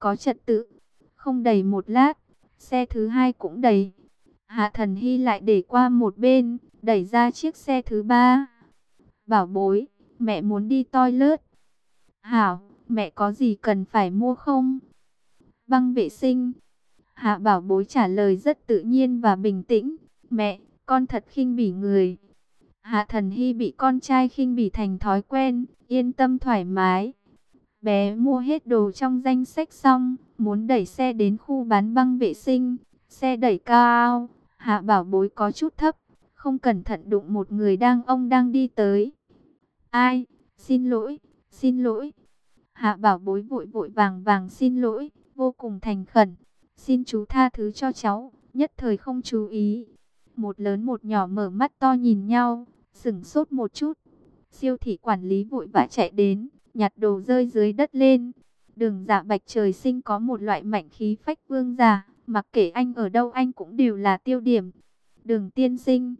có trật tự. Không đầy một lát, xe thứ hai cũng đầy. Hạ Thần Hy lại để qua một bên, đẩy ra chiếc xe thứ ba. Bảo bối, mẹ muốn đi toilet. Hảo, mẹ có gì cần phải mua không? Băng vệ sinh. Hạ Bảo bối trả lời rất tự nhiên và bình tĩnh. Mẹ, con thật khinh bỉ người. Hạ Thần Hy bị con trai khinh bỉ thành thói quen, yên tâm thoải mái. Bé mua hết đồ trong danh sách xong, muốn đẩy xe đến khu bán băng vệ sinh. Xe đẩy cao, Hạ Bảo bối có chút thấp, không cẩn thận đụng một người đang đi tới. Ai, xin lỗi, xin lỗi. Hạ Bảo bối vội vội vàng vàng xin lỗi, vô cùng thành khẩn. Xin chú tha thứ cho cháu, nhất thời không chú ý. Một lớn một nhỏ mở mắt to nhìn nhau, sững sốt một chút. Siêu thị quản lý vội vã chạy đến, nhặt đồ rơi dưới đất lên. Đường Dạ Bạch trời sinh có một loại mạnh khí phách vương giả, mặc kệ anh ở đâu anh cũng đều là tiêu điểm. Đường tiên sinh,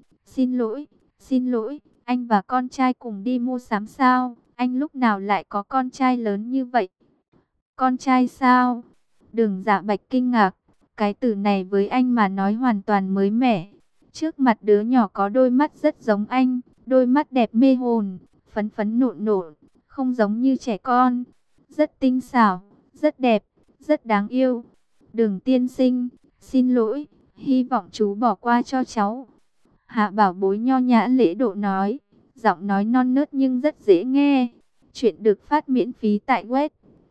xin lỗi, anh và con trai cùng đi mua sắm sao? Anh lúc nào lại có con trai lớn như vậy? Con trai sao? Đường Dạ Bạch kinh ngạc, cái từ này với anh mà nói hoàn toàn mới mẻ. Trước mặt đứa nhỏ có đôi mắt rất giống anh, đôi mắt đẹp mê hồn, phấn phấn nộn nộn, không giống như trẻ con. Rất tinh xảo, rất đẹp, rất đáng yêu. Đường tiên sinh, xin lỗi, hy vọng chú bỏ qua cho cháu. Hạ Bảo bối nho nhã lễ độ nói, giọng nói non nớt nhưng rất dễ nghe. Chuyện được phát miễn phí tại web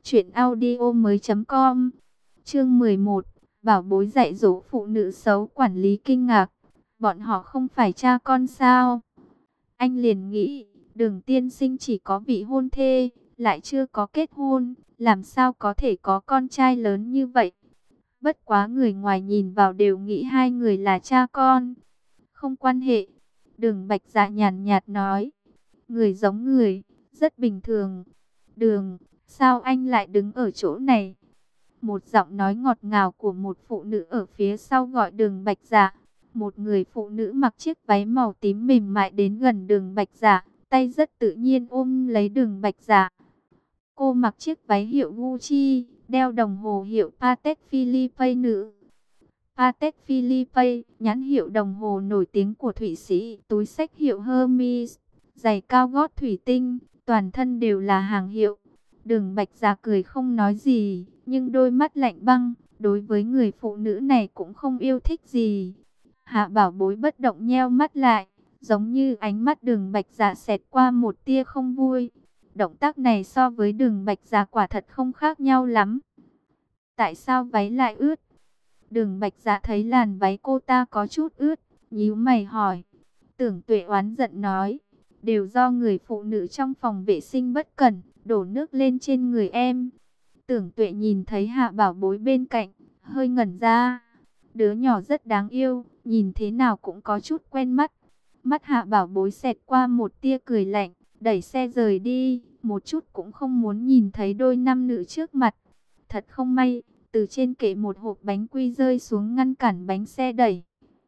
truyệnaudiomoi.com. Chương 11, Bảo bối dạy dỗ phụ nữ xấu. Quản lý kinh ngạc, bọn họ không phải cha con sao? Anh liền nghĩ, Đường tiên sinh chỉ có vị hôn thê, lại chưa có kết hôn, làm sao có thể có con trai lớn như vậy? Bất quá người ngoài nhìn vào đều nghĩ hai người là cha con. Không quan hệ, Đường Bạch Dạ nhàn nhạt nói. Người giống người, rất bình thường. Đường, sao anh lại đứng ở chỗ này? Một giọng nói ngọt ngào của một phụ nữ ở phía sau gọi Đường Bạch Dạ. Một người phụ nữ mặc chiếc váy màu tím mềm mại đến gần Đường Bạch Dạ, tay rất tự nhiên ôm lấy Đường Bạch Dạ. Cô mặc chiếc váy hiệu Gucci, đeo đồng hồ hiệu Patek Philippe nữ. Patek Philippe, nhãn hiệu đồng hồ nổi tiếng của Thụy Sĩ, túi xách hiệu Hermes, giày cao gót thủy tinh, toàn thân đều là hàng hiệu. Đường Bạch Dạ cười không nói gì, nhưng đôi mắt lạnh băng, đối với người phụ nữ này cũng không yêu thích gì. Hạ Bảo bối bất động nheo mắt lại, giống như ánh mắt Đường Bạch Dạ xẹt qua một tia không vui. Động tác này so với Đường Bạch Dạ quả thật không khác nhau lắm. Tại sao váy lại ướt? Đường Bạch Dạ thấy làn váy cô ta có chút ướt, nhíu mày hỏi. Tưởng Tuệ oán giận nói, đều do người phụ nữ trong phòng vệ sinh bất cẩn, đổ nước lên trên người em. Tưởng Tuệ nhìn thấy Hạ Bảo bối bên cạnh, hơi ngẩn ra. Đứa nhỏ rất đáng yêu, nhìn thế nào cũng có chút quen mắt. Mắt Hạ Bảo bối xẹt qua một tia cười lạnh, đẩy xe rời đi, một chút cũng không muốn nhìn thấy đôi nam nữ trước mặt. Thật không may, từ trên kệ một hộp bánh quy rơi xuống ngăn cản bánh xe đẩy.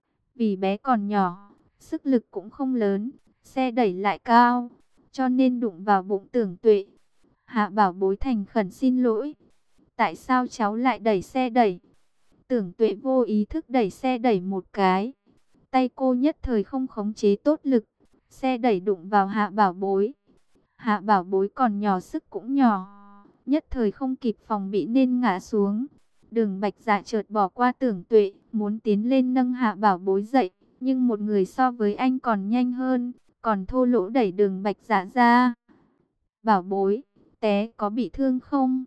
Vì bé còn nhỏ, sức lực cũng không lớn, xe đẩy lại cao, cho nên đụng vào bụng Tưởng Tuệ. Hạ Bảo bối thành khẩn xin lỗi. Tại sao cháu lại đẩy xe đẩy? Tưởng Tuệ vô ý thức đẩy xe đẩy một cái. Tay cô nhất thời không khống chế tốt lực. Xe đẩy đụng vào Hạ Bảo bối. Hạ Bảo bối còn nhỏ, sức cũng nhỏ, nhất thời không kịp phòng bị nên ngã xuống. Đường Bạch Dạ chợt bỏ qua Tưởng Tuệ, muốn tiến lên nâng Hạ Bảo bối dậy, nhưng một người so với anh còn nhanh hơn, còn thô lỗ đẩy Đường Bạch Dạ ra. Bảo bối, té có bị thương không?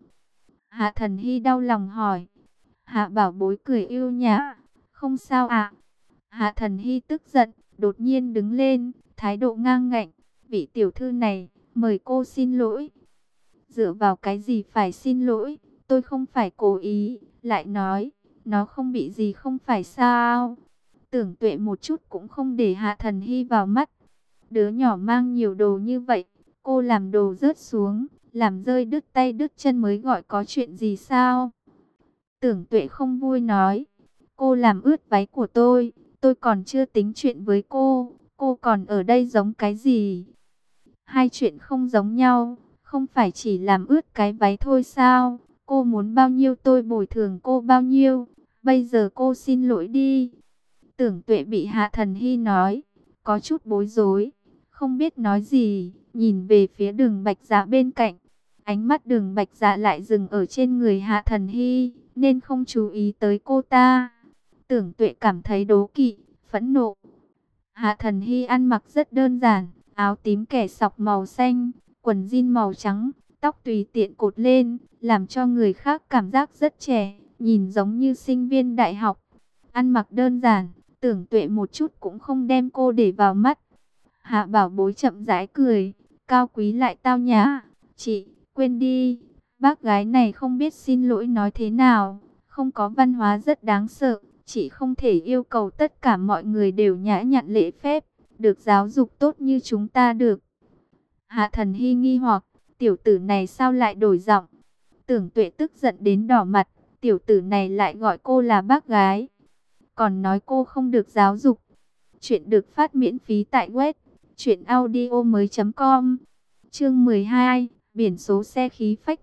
Hạ Thần Hy đau lòng hỏi. Hạ Bảo bối cười yêu nhã, không sao ạ. Hạ Thần Hy tức giận, đột nhiên đứng lên, thái độ ngang ngạnh. Vị tiểu thư này, mời cô xin lỗi. Dựa vào cái gì phải xin lỗi? Tôi không phải cố ý. Lại nói, nó không bị gì không phải sao? Tưởng Tuệ một chút cũng không để Hạ Thần Hy vào mắt. Đứa nhỏ mang nhiều đồ như vậy, cô làm đồ rớt xuống, làm rơi đứt tay đứt chân mới gọi có chuyện gì sao? Tưởng Tuệ không vui nói, cô làm ướt váy của tôi còn chưa tính chuyện với cô còn ở đây giống cái gì? Hai chuyện không giống nhau, không phải chỉ làm ướt cái váy thôi sao? Cô muốn bao nhiêu tôi bồi thường cô bao nhiêu. Bây giờ cô xin lỗi đi. Tưởng Tuệ bị Hạ Thần Hy nói, có chút bối rối, không biết nói gì, nhìn về phía Đường Bạch Dạ bên cạnh. Ánh mắt Đường Bạch Dạ lại dừng ở trên người Hạ Thần Hy, nên không chú ý tới cô ta. Tưởng Tuệ cảm thấy đố kỵ, phẫn nộ. Hạ Thần Hy ăn mặc rất đơn giản, áo tím kẻ sọc màu xanh, quần jean màu trắng, tóc tùy tiện cột lên, làm cho người khác cảm giác rất trẻ, nhìn giống như sinh viên đại học. Ăn mặc đơn giản, Tưởng Tuệ một chút cũng không đem cô để vào mắt. Hạ Bảo Bối chậm rãi cười, cao quý lại tao nhã. Chị, quên đi, bác gái này không biết xin lỗi nói thế nào, không có văn hóa rất đáng sợ. Chị không thể yêu cầu tất cả mọi người đều nhã nhặn lễ phép, được giáo dục tốt như chúng ta được. Hạ Thần Hy nghi hoặc, tiểu tử này sao lại đổi giọng? Tưởng Tuệ tức giận đến đỏ mặt, tiểu tử này lại gọi cô là bác gái, còn nói cô không được giáo dục. Chuyện được phát miễn phí tại web truyệnaudiomoi.com. Chương 12, biển số xe khí phách.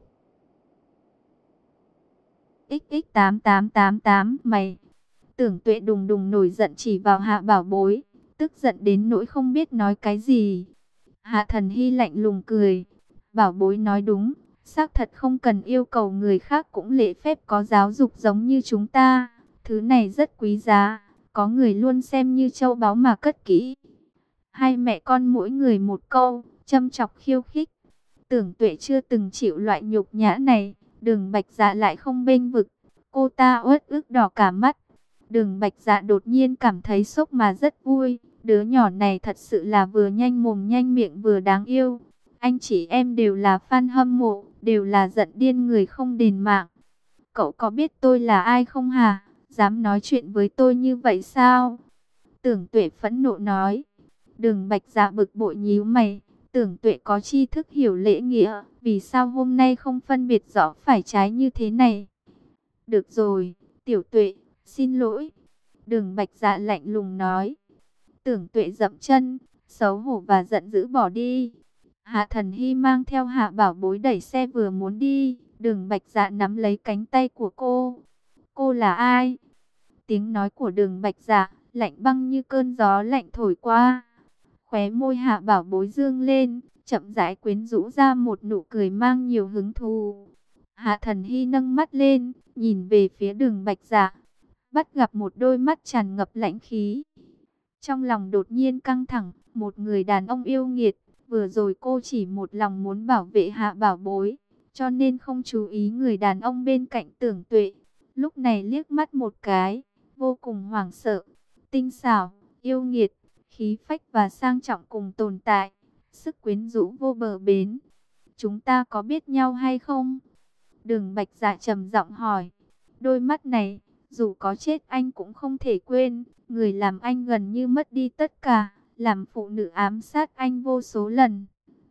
XX8888 mày. Tưởng Tuệ đùng đùng nổi giận chỉ vào Hạ Bảo Bối, tức giận đến nỗi không biết nói cái gì. Hạ Thần Hy lạnh lùng cười, Bảo Bối nói đúng, xác thật không cần yêu cầu người khác cũng lễ phép có giáo dục giống như chúng ta. Thứ này rất quý giá, có người luôn xem như châu báu mà cất kỹ. Hai mẹ con mỗi người một câu, châm chọc khiêu khích. Tưởng Tuệ chưa từng chịu loại nhục nhã này, Đường Bạch Dạ lại không bênh vực. Cô ta uất ức đỏ cả mắt. Đường Bạch Dạ đột nhiên cảm thấy sốc mà rất vui. Đứa nhỏ này thật sự là vừa nhanh mồm nhanh miệng vừa đáng yêu. Anh chị em đều là fan hâm mộ, đều là giận điên người không đền mạng. Cậu có biết tôi là ai không hả? Dám nói chuyện với tôi như vậy sao? Tưởng Tuệ phẫn nộ nói. Đường Bạch Dạ bực bội nhíu mày. Tưởng Tuệ có tri thức hiểu lễ nghĩa, vì sao hôm nay không phân biệt rõ phải trái như thế này? Được rồi, Tiểu Tuệ, xin lỗi. Đường Bạch Dạ lạnh lùng nói. Tưởng Tuệ dậm chân, xấu hổ và giận dữ bỏ đi. Hạ Thần Hy mang theo Hạ Bảo Bối đẩy xe vừa muốn đi. Đường Bạch Dạ nắm lấy cánh tay của cô. Cô là ai? Tiếng nói của Đường Bạch Dạ lạnh băng như cơn gió lạnh thổi qua. Khóe môi Hạ Bảo Bối dương lên, chậm rãi quyến rũ ra một nụ cười mang nhiều hứng thú. Hạ Thần Hy nâng mắt lên, nhìn về phía Đường Bạch Dạ, bắt gặp một đôi mắt tràn ngập lãnh khí. Trong lòng đột nhiên căng thẳng, một người đàn ông yêu nghiệt, vừa rồi cô chỉ một lòng muốn bảo vệ Hạ Bảo Bối, cho nên không chú ý người đàn ông bên cạnh Tưởng Tuệ. Lúc này liếc mắt một cái, vô cùng hoảng sợ, tinh xảo, yêu nghiệt, khí phách và sang trọng cùng tồn tại, sức quyến rũ vô bờ bến. Chúng ta có biết nhau hay không? Đường Bạch Dạ trầm giọng hỏi. Đôi mắt này, dù có chết anh cũng không thể quên. Người làm anh gần như mất đi tất cả, làm phụ nữ ám sát anh vô số lần.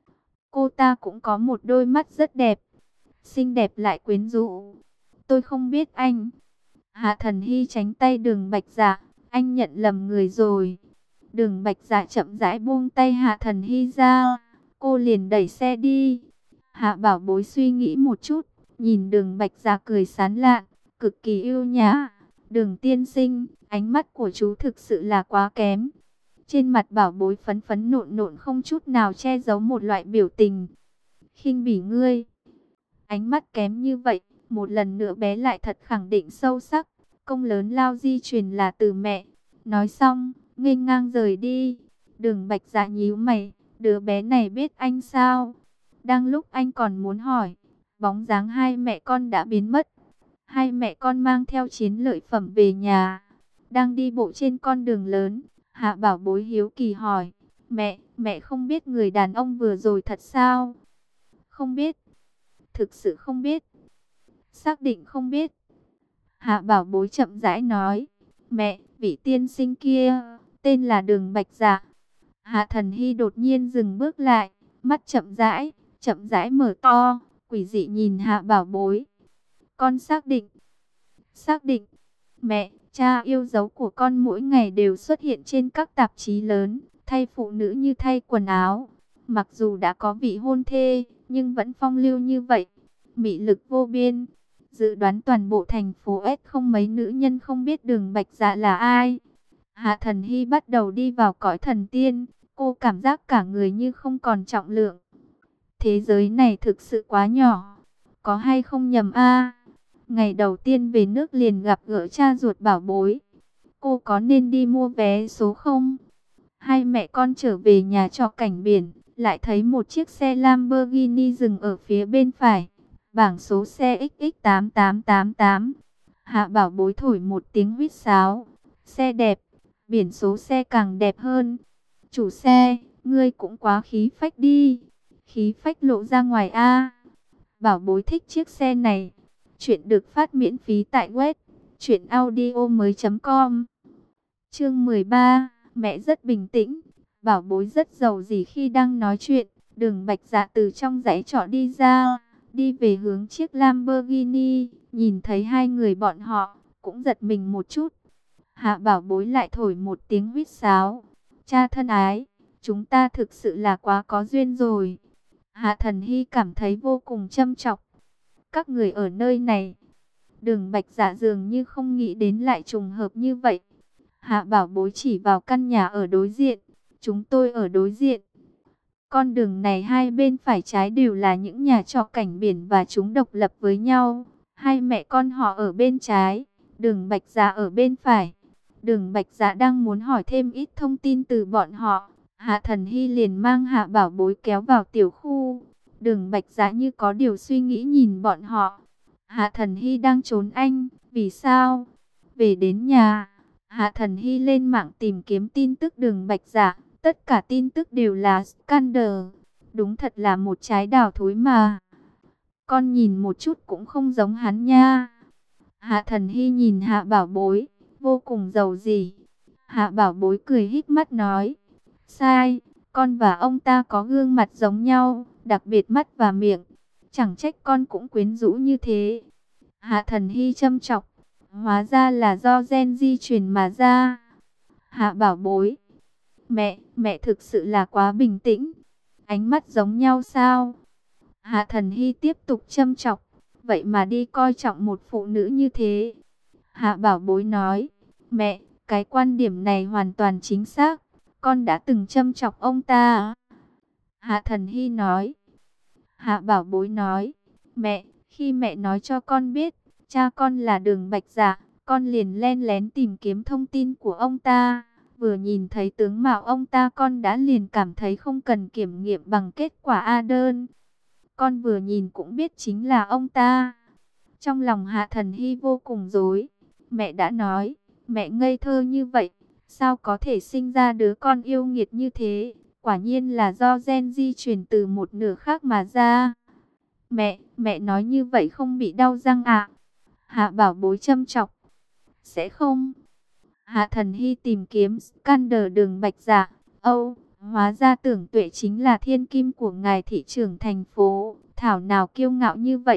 Cô ta cũng có một đôi mắt rất đẹp, xinh đẹp lại quyến rũ. Tôi không biết anh. Hạ Thần Hy tránh tay Đường Bạch Dạ. Anh nhận lầm người rồi. Đường Bạch Dạ chậm rãi buông tay Hạ Thần Hy ra. Cô liền đẩy xe đi. Hạ Bảo Bối suy nghĩ một chút, nhìn Đường Bạch Dạ cười sán lạn, cực kỳ yêu nhã. Đường tiên sinh, ánh mắt của chú thực sự là quá kém. Trên mặt Bảo Bối phấn phấn nộn nộn không chút nào che giấu một loại biểu tình. Khinh bỉ ngươi. Ánh mắt kém như vậy, một lần nữa bé lại thật khẳng định sâu sắc. Công lớn lao di truyền là từ mẹ. Nói xong, nghênh ngang rời đi. Đường Bạch Dạ nhíu mày, đứa bé này biết anh sao? Đang lúc anh còn muốn hỏi, bóng dáng hai mẹ con đã biến mất. Hai mẹ con mang theo chiến lợi phẩm về nhà, đang đi bộ trên con đường lớn. Hạ Bảo Bối hiếu kỳ hỏi, mẹ không biết người đàn ông vừa rồi thật sao? Không biết, thực sự không biết, xác định không biết. Hạ Bảo Bối chậm rãi nói, mẹ, vị tiên sinh kia, tên là Đường Bạch Dạ. Hạ Thần Hy đột nhiên dừng bước lại, mắt chậm rãi mở to, quỷ dị nhìn Hạ Bảo Bối. Con xác định. Xác định. Mẹ, cha yêu dấu của con mỗi ngày đều xuất hiện trên các tạp chí lớn, thay phụ nữ như thay quần áo. Mặc dù đã có vị hôn thê, nhưng vẫn phong lưu như vậy, mị lực vô biên. Dự đoán toàn bộ thành phố S không mấy nữ nhân không biết Đường Bạch Dạ là ai. Hạ Thần Hy bắt đầu đi vào cõi thần tiên. Cô cảm giác cả người như không còn trọng lượng. Thế giới này thực sự quá nhỏ. Có hay không nhầm a? Ngày đầu tiên về nước liền gặp gỡ cha ruột bảo bối. Cô có nên đi mua vé số không? Hai mẹ con trở về nhà trọ cảnh biển, lại thấy một chiếc xe Lamborghini dừng ở phía bên phải. Bảng số xe XX8888. Hạ Bảo Bối thổi một tiếng huýt sáo. Xe đẹp, biển số xe càng đẹp hơn. Chủ xe, ngươi cũng quá khí phách đi. Khí phách lộ ra ngoài a. Bảo Bối thích chiếc xe này. Chuyện được phát miễn phí tại web truyệnaudiomoi.com. Chương 13, mẹ rất bình tĩnh, Bảo Bối rất giàu gì khi đang nói chuyện. Đường Bạch Dạ từ trong dãy trọ đi ra, đi về hướng chiếc Lamborghini, nhìn thấy hai người bọn họ, cũng giật mình một chút. Hạ Bảo Bối lại thổi một tiếng huýt sáo. Cha thân ái, chúng ta thực sự là quá có duyên rồi. Hạ Thần Hy cảm thấy vô cùng châm chọc. Các người ở nơi này. Đường Bạch Dạ dường như không nghĩ đến lại trùng hợp như vậy. Hạ Bảo Bối chỉ vào căn nhà ở đối diện. Chúng tôi ở đối diện. Con đường này hai bên phải trái đều là những nhà trọ cảnh biển và chúng độc lập với nhau. Hai mẹ con họ ở bên trái, Đường Bạch Dạ ở bên phải. Đường Bạch Dạ đang muốn hỏi thêm ít thông tin từ bọn họ. Hạ Thần Hy liền mang Hạ Bảo Bối kéo vào tiểu khu. Đường Bạch Dạ như có điều suy nghĩ nhìn bọn họ. Hạ Thần Hy đang trốn anh, vì sao? Về đến nhà, Hạ Thần Hy lên mạng tìm kiếm tin tức Đường Bạch Dạ. Tất cả tin tức đều là scandal. Đúng thật là một trái đào thối mà. Con nhìn một chút cũng không giống hắn nha. Hạ Thần Hy nhìn Hạ Bảo Bối, vô cùng giàu gì. Hạ Bảo Bối cười híp mắt nói. Sai, con và ông ta có gương mặt giống nhau, đặc biệt mắt và miệng. Chẳng trách con cũng quyến rũ như thế. Hạ Thần Hy châm chọc. Hóa ra là do gen di truyền mà ra. Hạ Bảo Bối. Mẹ thực sự là quá bình tĩnh. Ánh mắt giống nhau sao? Hạ Thần Hy tiếp tục châm chọc. Vậy mà đi coi trọng một phụ nữ như thế. Hạ Bảo Bối nói. Mẹ, cái quan điểm này hoàn toàn chính xác. Con đã từng châm chọc ông ta. Hạ Thần Hy nói. Hạ Bảo Bối nói. Mẹ, khi mẹ nói cho con biết cha con là Đường Bạch Dạ, con liền len lén tìm kiếm thông tin của ông ta. Vừa nhìn thấy tướng mạo ông ta con đã liền cảm thấy không cần kiểm nghiệm bằng kết quả A đơn. Con vừa nhìn cũng biết chính là ông ta. Trong lòng Hạ Thần Hy vô cùng rối. Mẹ đã nói, mẹ ngây thơ như vậy, sao có thể sinh ra đứa con yêu nghiệt như thế? Quả nhiên là do gen di truyền từ một nửa khác mà ra. Mẹ nói như vậy không bị đau răng à? Hạ Bảo Bối châm chọc. Sẽ không. Hạ Thần Hy tìm kiếm scandal Đường Bạch Dạ. Hóa ra Tưởng Tuệ chính là thiên kim của ngài thị trưởng thành phố. Thảo nào kiêu ngạo như vậy.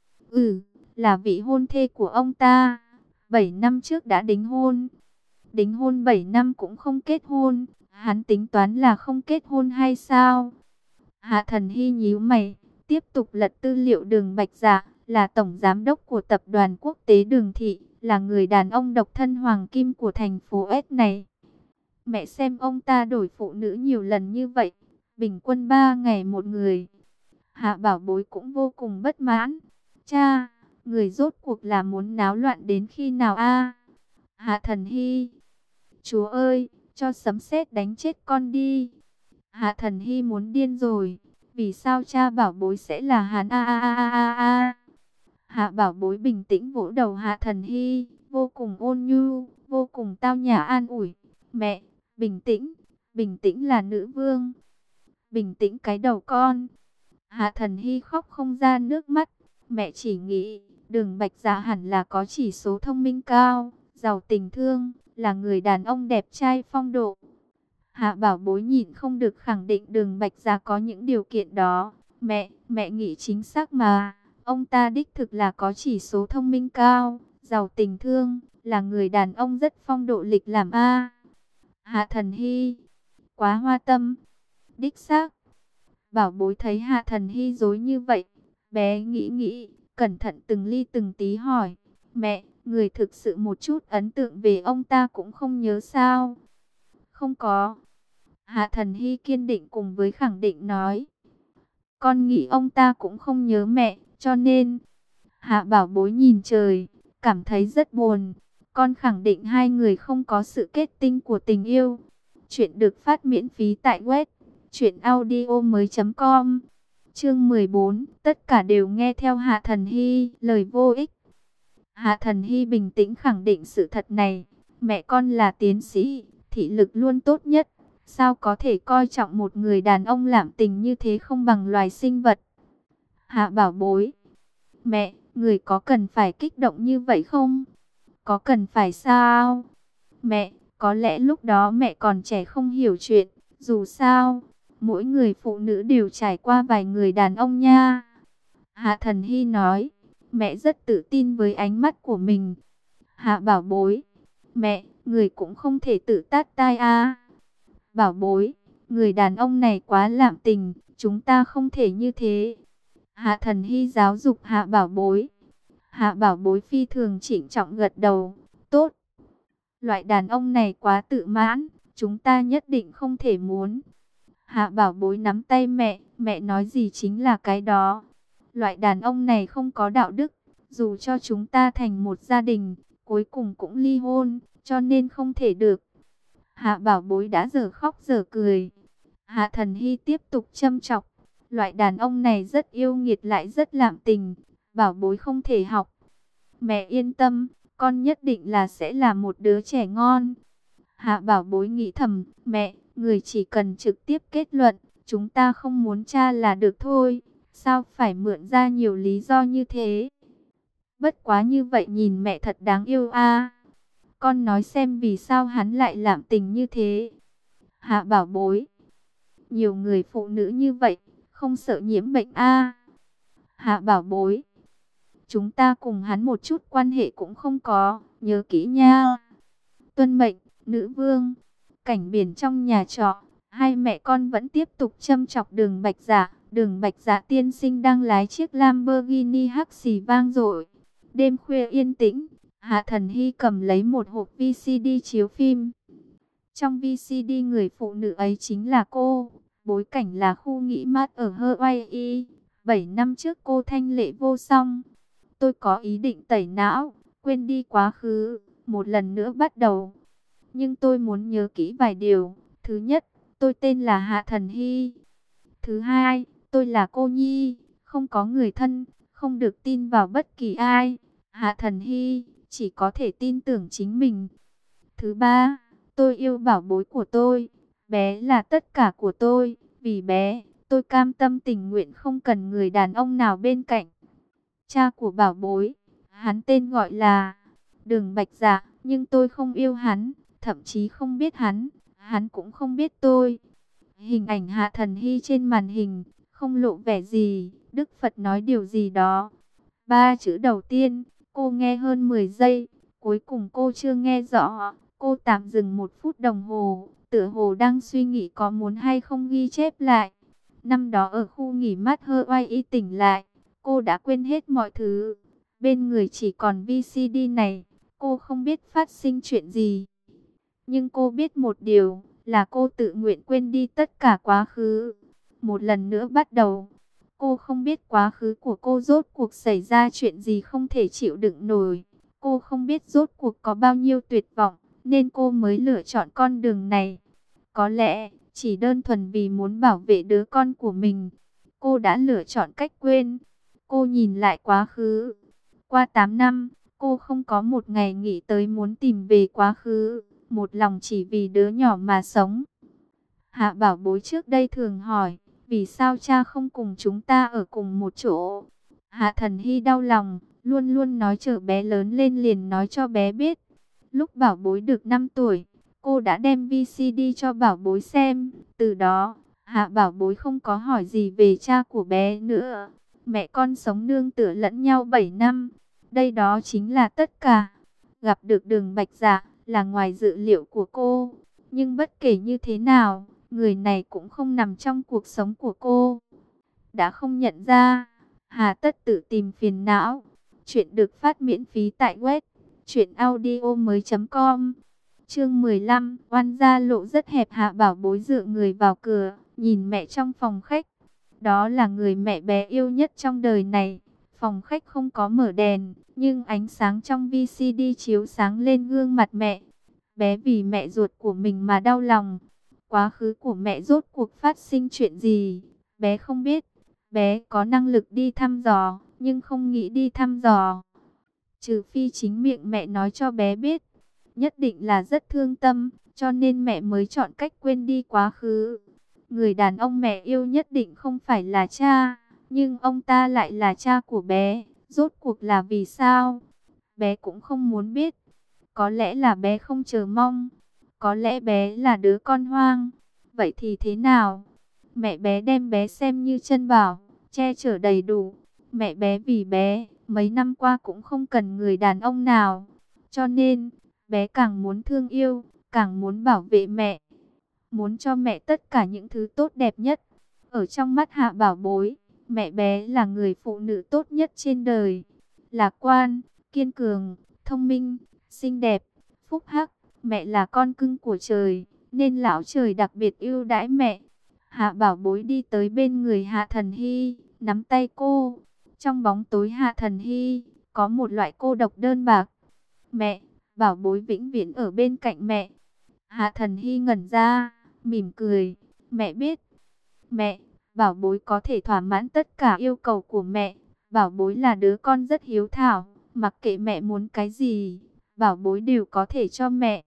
Là vị hôn thê của ông ta. 7 năm trước đã đính hôn. Đính hôn 7 năm cũng không kết hôn. Hắn tính toán là không kết hôn hay sao? Hạ Thần Hy nhíu mày, tiếp tục lật tư liệu Đường Bạch Dạ, là tổng giám đốc của tập đoàn quốc tế Đường Thị, là người đàn ông độc thân hoàng kim của thành phố S này. Mẹ xem ông ta đổi phụ nữ nhiều lần như vậy, bình quân 3 ngày một người. Hạ Bảo Bối cũng vô cùng bất mãn. Cha, người rốt cuộc là muốn náo loạn đến khi nào a? Hạ Thần Hy. Chúa ơi, cho sấm sét đánh chết con đi. Hạ Thần Hy muốn điên rồi. Vì sao cha Bảo Bối sẽ là hắn a? Hạ Bảo Bối bình tĩnh vỗ đầu Hạ Thần Hy, vô cùng ôn nhu, vô cùng tao nhã an ủi. Mẹ, bình tĩnh là nữ vương. Bình tĩnh cái đầu con. Hạ Thần Hy khóc không ra nước mắt. Mẹ chỉ nghĩ, Đường Bạch Dạ hẳn là có chỉ số thông minh cao, giàu tình thương, là người đàn ông đẹp trai phong độ. Hạ Bảo Bối nhịn không được khẳng định Đường Bạch Dạ có những điều kiện đó. Mẹ nghĩ chính xác mà. Ông ta đích thực là có chỉ số thông minh cao, giàu tình thương, là người đàn ông rất phong độ lịch lãm a. Hạ Thần Hy. Quá hoa tâm. Đích xác. Bảo Bối thấy Hạ Thần Hy dối như vậy. Bé nghĩ, cẩn thận từng ly từng tí hỏi, mẹ, người thực sự một chút ấn tượng về ông ta cũng không nhớ sao? Không có. Hạ Thần Hy kiên định cùng với khẳng định nói. Con nghĩ ông ta cũng không nhớ mẹ, cho nên... Hạ Bảo Bối nhìn trời, cảm thấy rất buồn. Con khẳng định hai người không có sự kết tinh của tình yêu. Chuyện được phát miễn phí tại web truyệnaudiomoi.com. Chương 14, tất cả đều nghe theo Hạ Thần Hy, lời vô ích. Hạ Thần Hy bình tĩnh khẳng định sự thật này, mẹ con là tiến sĩ, thị lực luôn tốt nhất, sao có thể coi trọng một người đàn ông lạm tình như thế không bằng loài sinh vật. Hạ Bảo Bối, mẹ, người có cần phải kích động như vậy không? Có cần phải sao? Mẹ, có lẽ lúc đó mẹ còn trẻ không hiểu chuyện, dù sao, mỗi người phụ nữ đều trải qua vài người đàn ông nha. Hạ Thần Hy nói, mẹ rất tự tin với ánh mắt của mình. Hạ Bảo Bối, mẹ, người cũng không thể tự tát tai à. Bảo Bối, người đàn ông này quá lạm tình, chúng ta không thể như thế. Hạ Thần Hy giáo dục Hạ Bảo Bối. Hạ Bảo Bối phi thường chỉnh trọng gật đầu, tốt. Loại đàn ông này quá tự mãn, chúng ta nhất định không thể muốn. Hạ Bảo Bối nắm tay mẹ nói gì chính là cái đó. Loại đàn ông này không có đạo đức, dù cho chúng ta thành một gia đình, cuối cùng cũng ly hôn, cho nên không thể được. Hạ Bảo Bối đã giờ khóc giờ cười. Hạ Thần Hy tiếp tục châm chọc, loại đàn ông này rất yêu nghiệt lại rất lạm tình, Bảo Bối không thể học. Mẹ yên tâm, con nhất định là sẽ là một đứa trẻ ngon. Hạ Bảo Bối nghĩ thầm, mẹ, người chỉ cần trực tiếp kết luận, chúng ta không muốn cha là được thôi. Sao phải mượn ra nhiều lý do như thế? Bất quá như vậy nhìn mẹ thật đáng yêu a. Con nói xem vì sao hắn lại lạm tình như thế. Hạ Bảo Bối, nhiều người phụ nữ như vậy, không sợ nhiễm bệnh a. Hạ Bảo Bối, chúng ta cùng hắn một chút quan hệ cũng không có, nhớ kỹ nha. Tuân mệnh, nữ vương. Cảnh biển trong nhà trọ, hai mẹ con vẫn tiếp tục châm chọc Đường Bạch Dạ. Đường Bạch Dạ tiên sinh đang lái chiếc Lamborghini hắc xì vang dội. Đêm khuya yên tĩnh, Hạ Thần Hy cầm lấy một hộp VCD chiếu phim. Trong VCD người phụ nữ ấy chính là cô. Bối cảnh là khu nghỉ mát ở Hawaii. 7 năm trước cô thanh lệ vô song. Tôi có ý định tẩy não, quên đi quá khứ, một lần nữa bắt đầu. Nhưng tôi muốn nhớ kỹ vài điều. Thứ nhất, tôi tên là Hạ Thần Hy. Thứ hai, tôi là cô nhi, không có người thân, không được tin vào bất kỳ ai. Hạ Thần Hy chỉ có thể tin tưởng chính mình. Thứ ba, tôi yêu bảo bối của tôi. Bé là tất cả của tôi. Vì bé, tôi cam tâm tình nguyện không cần người đàn ông nào bên cạnh. Cha của bảo bối, hắn tên gọi là Đường Bạch Dạ, nhưng tôi không yêu hắn, thậm chí không biết hắn, hắn cũng không biết tôi. Hình ảnh Hạ Thần Hy trên màn hình, không lộ vẻ gì, Đức Phật nói điều gì đó. Ba chữ đầu tiên, cô nghe hơn 10 giây, cuối cùng cô chưa nghe rõ. Cô tạm dừng 1 phút đồng hồ, tựa hồ đang suy nghĩ có muốn hay không ghi chép lại. Năm đó ở khu nghỉ mát Hawaii tỉnh lại, cô đã quên hết mọi thứ. Bên người chỉ còn VCD này, cô không biết phát sinh chuyện gì. Nhưng cô biết một điều, là cô tự nguyện quên đi tất cả quá khứ. Một lần nữa bắt đầu. Cô không biết quá khứ của cô rốt cuộc xảy ra chuyện gì không thể chịu đựng nổi. Cô không biết rốt cuộc có bao nhiêu tuyệt vọng, nên cô mới lựa chọn con đường này. Có lẽ, chỉ đơn thuần vì muốn bảo vệ đứa con của mình, cô đã lựa chọn cách quên. Cô nhìn lại quá khứ. Qua 8 năm, cô không có một ngày nghĩ tới muốn tìm về quá khứ. Một lòng chỉ vì đứa nhỏ mà sống. Hạ Bảo Bối trước đây thường hỏi, vì sao cha không cùng chúng ta ở cùng một chỗ? Hạ Thần Hy đau lòng, luôn luôn nói chờ bé lớn lên liền nói cho bé biết. Lúc Bảo Bối được 5 tuổi, cô đã đem VCD cho Bảo Bối xem. Từ đó, Hạ Bảo Bối không có hỏi gì về cha của bé nữa. Mẹ con sống nương tựa lẫn nhau 7 năm. Đây đó chính là tất cả. Gặp được Đường Bạch Dạ là ngoài dự liệu của cô. Nhưng bất kể như thế nào, người này cũng không nằm trong cuộc sống của cô. Đã không nhận ra, Hà tất tự tìm phiền não. Chuyện được phát miễn phí tại web truyệnaudiomoi.com. Chương 15, oan gia lộ rất hẹp. Hạ Bảo Bối dựa người vào cửa, nhìn mẹ trong phòng khách. Đó là người mẹ bé yêu nhất trong đời này. Phòng khách không có mở đèn, nhưng ánh sáng trong VCD chiếu sáng lên gương mặt mẹ. Bé vì mẹ ruột của mình mà đau lòng. Quá khứ của mẹ rốt cuộc phát sinh chuyện gì, bé không biết. Bé có năng lực đi thăm dò, nhưng không nghĩ đi thăm dò. Trừ phi chính miệng mẹ nói cho bé biết. Nhất định là rất thương tâm, cho nên mẹ mới chọn cách quên đi quá khứ. Người đàn ông mẹ yêu nhất định không phải là cha, nhưng ông ta lại là cha của bé. Rốt cuộc là vì sao? Bé cũng không muốn biết. Có lẽ là bé không chờ mong. Có lẽ bé là đứa con hoang. Vậy thì thế nào? Mẹ bé đem bé xem như chân bảo, che chở đầy đủ. Mẹ bé vì bé, mấy năm qua cũng không cần người đàn ông nào. Cho nên, bé càng muốn thương yêu, càng muốn bảo vệ mẹ. Muốn cho mẹ tất cả những thứ tốt đẹp nhất. Ở trong mắt Hạ Bảo Bối, mẹ bé là người phụ nữ tốt nhất trên đời. Lạc quan, kiên cường, thông minh, xinh đẹp, phúc hắc. Mẹ là con cưng của trời, nên lão trời đặc biệt ưu đãi mẹ. Hạ Bảo Bối đi tới bên người Hạ Thần Hy, nắm tay cô. Trong bóng tối Hạ Thần Hy, có một loại cô độc đơn bạc. Mẹ, Bảo Bối vĩnh viễn ở bên cạnh mẹ. Hạ Thần Hy ngẩn ra, mỉm cười. Mẹ biết. Mẹ, Bảo Bối có thể thỏa mãn tất cả yêu cầu của mẹ. Bảo Bối là đứa con rất hiếu thảo, mặc kệ mẹ muốn cái gì, Bảo Bối đều có thể cho mẹ.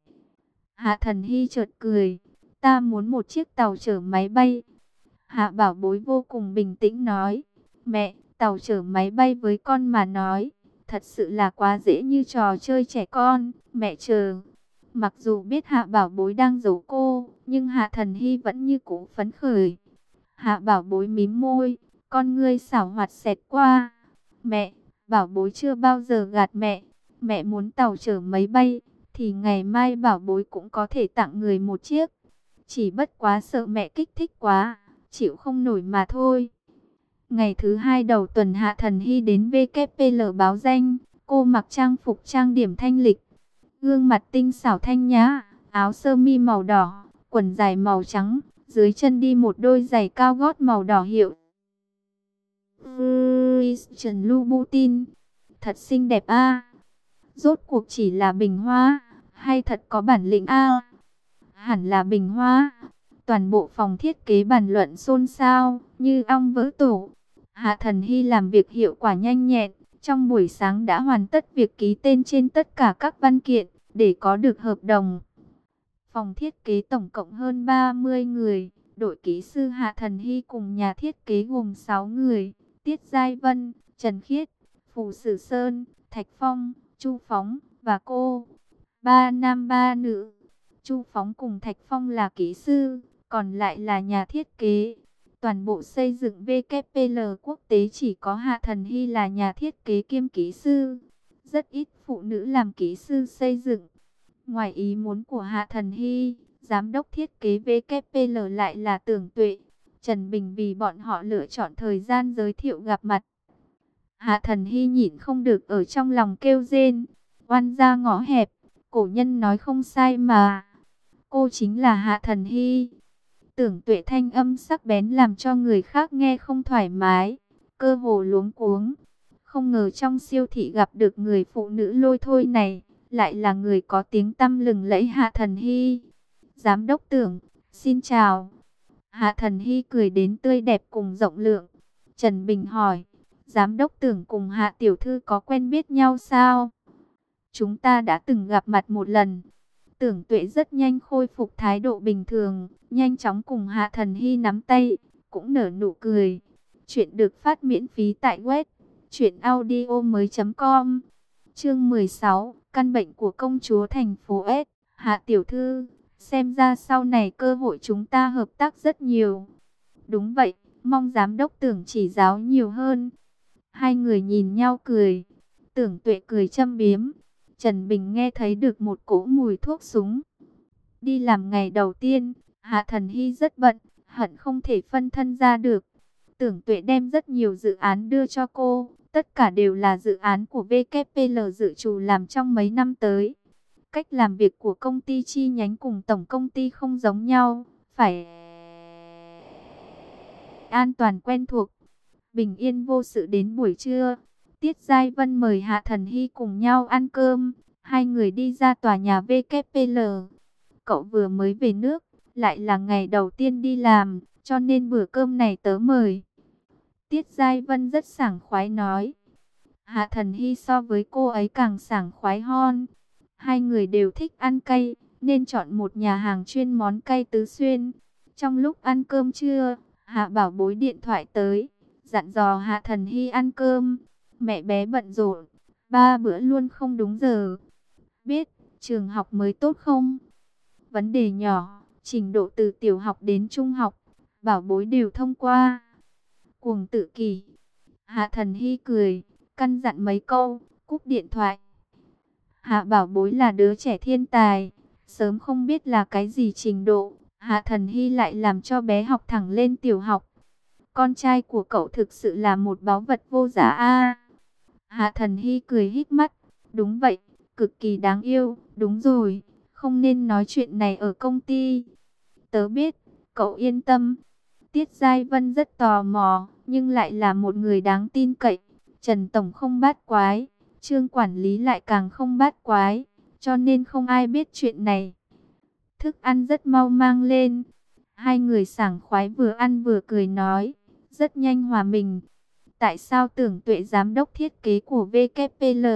Hạ Thần Hy chợt cười. Ta muốn một chiếc tàu chở máy bay. Hạ Bảo Bối vô cùng bình tĩnh nói. Mẹ, tàu chở máy bay với con mà nói, thật sự là quá dễ như trò chơi trẻ con. Mẹ chờ. Mặc dù biết Hạ Bảo Bối đang giấu cô, nhưng Hạ Thần Hy vẫn như cũ phấn khởi. Hạ Bảo Bối mím môi, con ngươi xảo hoạt xẹt qua. Mẹ, Bảo Bối chưa bao giờ gạt mẹ. Mẹ muốn tàu chở máy bay, thì ngày mai Bảo Bối cũng có thể tặng người một chiếc. Chỉ bất quá sợ mẹ kích thích quá, chịu không nổi mà thôi. Ngày thứ hai đầu tuần Hạ Thần Hy đến VKPL báo danh. Cô mặc trang phục trang điểm thanh lịch, gương mặt tinh xảo thanh nhã, áo sơ mi màu đỏ, quần dài màu trắng, dưới chân đi một đôi giày cao gót màu đỏ hiệu Christian Louboutin. Thật xinh đẹp a. Rốt cuộc chỉ là bình hoa, hay thật có bản lĩnh a? Hẳn là bình hoa. Toàn bộ phòng thiết kế bàn luận xôn xao, như ong vỡ tổ. Hạ Thần Hy làm việc hiệu quả nhanh nhẹn, trong buổi sáng đã hoàn tất việc ký tên trên tất cả các văn kiện, để có được hợp đồng. Phòng thiết kế tổng cộng hơn 30 người, đội kỹ sư Hạ Thần Hy cùng nhà thiết kế gồm 6 người, Tiết Giai Vân, Trần Khiết, Phù Sử Sơn, Thạch Phong, Chu Phóng và cô. 3 nam 3 nữ. Chu Phóng cùng Thạch Phong là kỹ sư, còn lại là nhà thiết kế. Toàn bộ xây dựng VKPL quốc tế chỉ có Hạ Thần Hy là nhà thiết kế kiêm kỹ sư. Rất ít phụ nữ làm kỹ sư xây dựng. Ngoài ý muốn của Hạ Thần Hy, giám đốc thiết kế VKPL lại là Tưởng Tuệ, Trần Bình, vì bọn họ lựa chọn thời gian giới thiệu gặp mặt. Hạ Thần Hy nhịn không được ở trong lòng kêu rên. Oan gia ngõ hẹp, cổ nhân nói không sai mà. Cô chính là Hạ Thần Hy. Tưởng Tuệ thanh âm sắc bén làm cho người khác nghe không thoải mái, cơ hồ luống cuống. Không ngờ trong siêu thị gặp được người phụ nữ lôi thôi này, lại là người có tiếng tăm lừng lẫy Hạ Thần Hy. Giám đốc Tưởng, xin chào. Hạ Thần Hy cười đến tươi đẹp cùng rộng lượng. Trần Bình hỏi, giám đốc Tưởng cùng Hạ tiểu thư có quen biết nhau sao? Chúng ta đã từng gặp mặt một lần. Tưởng Tuệ rất nhanh khôi phục thái độ bình thường, nhanh chóng cùng Hạ Thần Hy nắm tay, cũng nở nụ cười. Chuyện được phát miễn phí tại web truyệnaudiomoi.com. Chương 16, căn bệnh của công chúa thành phố S. Hạ tiểu thư, xem ra sau này cơ hội chúng ta hợp tác rất nhiều. Đúng vậy, mong giám đốc Tưởng chỉ giáo nhiều hơn. Hai người nhìn nhau cười. Tưởng Tuệ cười châm biếm. Trần Bình nghe thấy được một cỗ mùi thuốc súng. Đi làm ngày đầu tiên, Hạ Thần Hy rất bận, hận không thể phân thân ra được. Tưởng Tuệ đem rất nhiều dự án đưa cho cô, tất cả đều là dự án của VKPL dự trù làm trong mấy năm tới. Cách làm việc của công ty chi nhánh cùng tổng công ty không giống nhau, phải an toàn quen thuộc, bình yên vô sự. Đến buổi trưa, Tiết Giai Vân mời Hạ Thần Hy cùng nhau ăn cơm, hai người đi ra tòa nhà VKPL. Cậu vừa mới về nước, lại là ngày đầu tiên đi làm, cho nên bữa cơm này tớ mời. Tiết Giai Vân rất sảng khoái nói. Hạ Thần Hy so với cô ấy càng sảng khoái hơn. Hai người đều thích ăn cay, nên chọn một nhà hàng chuyên món cay Tứ Xuyên. Trong lúc ăn cơm trưa, Hạ Bảo Bối điện thoại tới, dặn dò Hạ Thần Hy ăn cơm. Mẹ bé bận rộn, 3 bữa luôn không đúng giờ. Biết, trường học mới tốt không? Vấn đề nhỏ, trình độ từ tiểu học đến trung học, Bảo Bối đều thông qua. Cuồng tự kỷ. Hạ Thần Hy cười, căn dặn mấy câu, cúp điện thoại. Hạ Bảo Bối là đứa trẻ thiên tài, sớm không biết là cái gì trình độ, Hạ Thần Hy lại làm cho bé học thẳng lên tiểu học. Con trai của cậu thực sự là một báu vật vô giá a. Hạ Thần Hy cười híp mắt, đúng vậy, cực kỳ đáng yêu, đúng rồi, không nên nói chuyện này ở công ty. Tớ biết, cậu yên tâm. Tiết Giai Vân rất tò mò, nhưng lại là một người đáng tin cậy. Trần Tổng không bát quái, Trương quản lý lại càng không bát quái, cho nên không ai biết chuyện này. Thức ăn rất mau mang lên. Hai người sảng khoái vừa ăn vừa cười nói, rất nhanh hòa mình. Tại sao Tưởng Tuệ giám đốc thiết kế của VKPL?